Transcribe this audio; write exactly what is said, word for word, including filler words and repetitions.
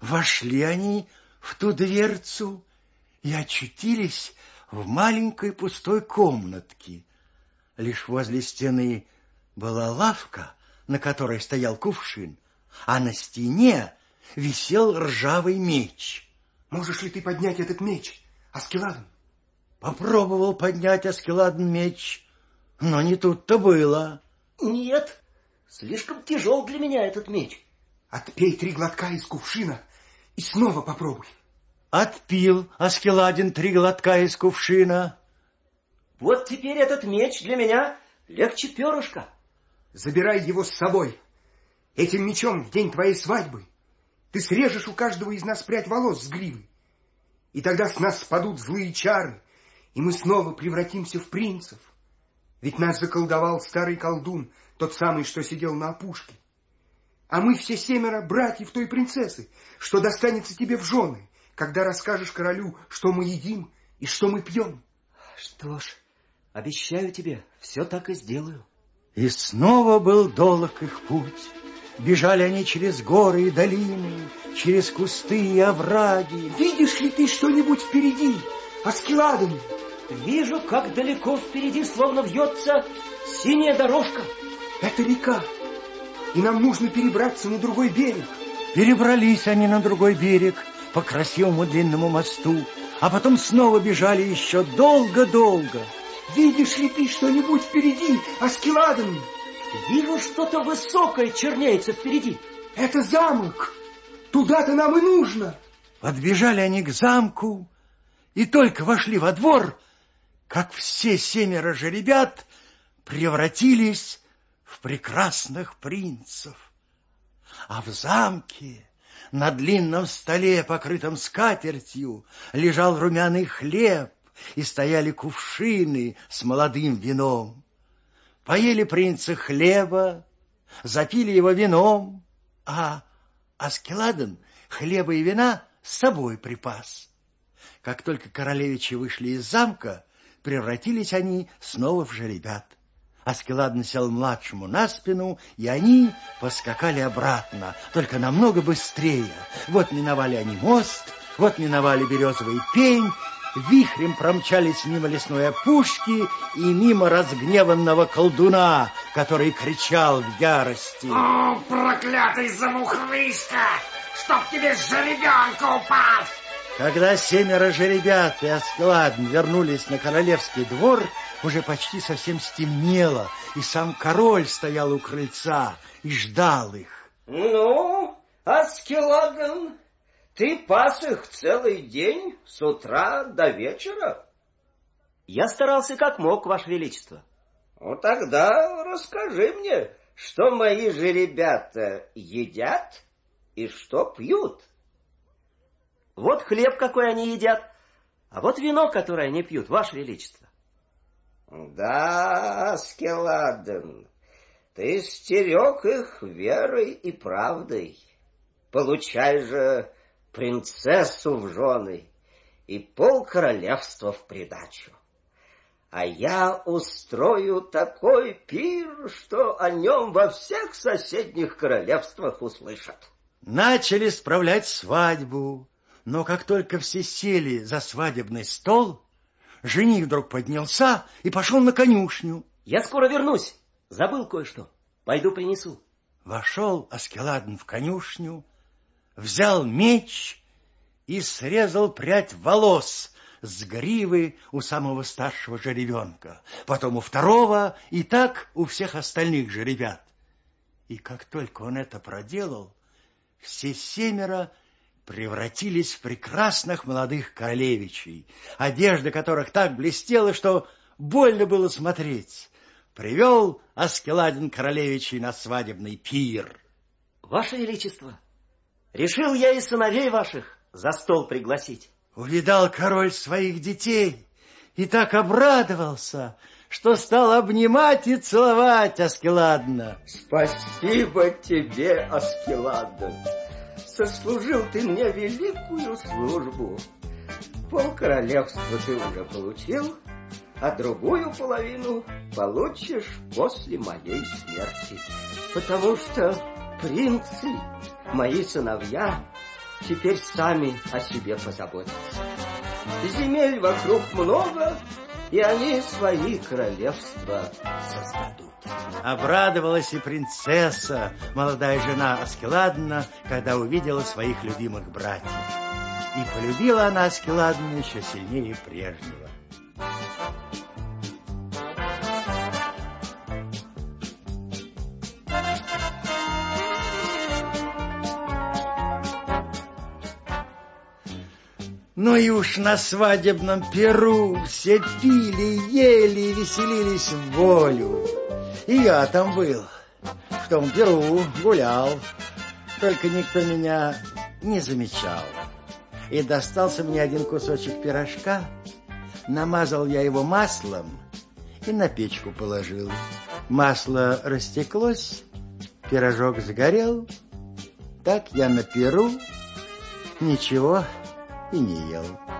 Вошли они в ту дверцу и очутились в маленькой пустой комнатке. Лишь возле стены была лавка, на которой стоял кувшин, а на стене висел ржавый меч. Можешь ли ты поднять этот меч, Аскеладон? Попробовал поднять Аскеладон меч, но не тут-то было. Нет, слишком тяжел для меня этот меч. Отпей три глотка из кувшина и снова попробуй. Отпил Аскеладон три глотка из кувшина. Вот теперь этот меч для меня легче перышка. Забирай его с собой. Этим мечом в день твоей свадьбы ты срежешь у каждого из нас прядь волос с гривы. И тогда с нас спадут злые чары, и мы снова превратимся в принцев. Ведь нас заколдовал старый колдун, тот самый, что сидел на опушке. А мы все семеро братьев той принцессы, что достанется тебе в жены, когда расскажешь королю, что мы едим и что мы пьем. Что ж, обещаю тебе, все так и сделаю. И снова был долг их путь. Бежали они через горы и долины, через кусты и овраги. Видишь ли ты что-нибудь впереди, Аскеладон? Вижу, как далеко впереди словно вьется синяя дорожка. Это река, и нам нужно перебраться на другой берег. Перебрались они на другой берег по красивому длинному мосту, а потом снова бежали еще долго-долго. Видишь ли ты что-нибудь впереди, Аскеладон? Вижу, что-то высокое чернеется впереди. Это замок. Туда-то нам и нужно. Подбежали они к замку и только вошли во двор, как все семеро жеребят превратились в прекрасных принцев. А в замке на длинном столе, покрытом скатертью, лежал румяный хлеб, и стояли кувшины с молодым вином. Поели принцы хлеба, запили его вином, а Аскеладон хлеба и вина с собой припас. Как только королевичи вышли из замка, превратились они снова в жеребят. Аскеладон сел младшему на спину, и они поскакали обратно, только намного быстрее. Вот миновали они мост, вот миновали березовый пень, вихрем промчались мимо лесной опушки и мимо разгневанного колдуна, который кричал в ярости: «О, проклятый замухрышка! Чтоб тебе жеребенка упасть!» Когда семеро жеребят и Аскеладон вернулись на королевский двор, уже почти совсем стемнело, и сам король стоял у крыльца и ждал их. Ну, Аскеладон, ты пас их целый день, с утра до вечера? Я старался как мог, Ваше Величество. Ну, тогда расскажи мне, что мои жеребята едят и что пьют. Вот хлеб, какой они едят, а вот вино, которое они пьют, Ваше Величество. Да, Аскеладон, ты стерег их верой и правдой. Получай же принцессу в жены и полкоролевства в придачу. А я устрою такой пир, что о нем во всех соседних королевствах услышат. Начали справлять свадьбу, но как только все сели за свадебный стол, жених вдруг поднялся и пошел на конюшню. Я скоро вернусь, забыл кое-что, пойду принесу. Вошел Аскеладон в конюшню, взял меч и срезал прядь волос с гривы у самого старшего жеребенка, потом у второго и так у всех остальных жеребят. И как только он это проделал, все семеро превратились в прекрасных молодых королевичей, одежда которых так блестела, что больно было смотреть. Привел Аскеладон королевичей на свадебный пир. Ваше Величество, решил я и сыновей ваших за стол пригласить. Увидал король своих детей и так обрадовался, что стал обнимать и целовать Аскеладона. Спасибо тебе, Аскеладон. Сослужил ты мне великую службу. Полкоролевства ты уже получил, а другую половину получишь после моей смерти. Потому что принцы, мои сыновья, теперь сами о себе позаботятся. Земель вокруг много, и они свои королевства создадут. Обрадовалась и принцесса, молодая жена Аскеладна, когда увидела своих любимых братьев. И полюбила она Аскеладну еще сильнее прежнего. Ну и уж на свадебном пиру все пили, ели, веселились в волю. И я там был, в том пиру гулял, только никто меня не замечал. И достался мне один кусочек пирожка, намазал я его маслом и на печку положил. Масло растеклось, пирожок загорел, так я на пиру ничего и не ел.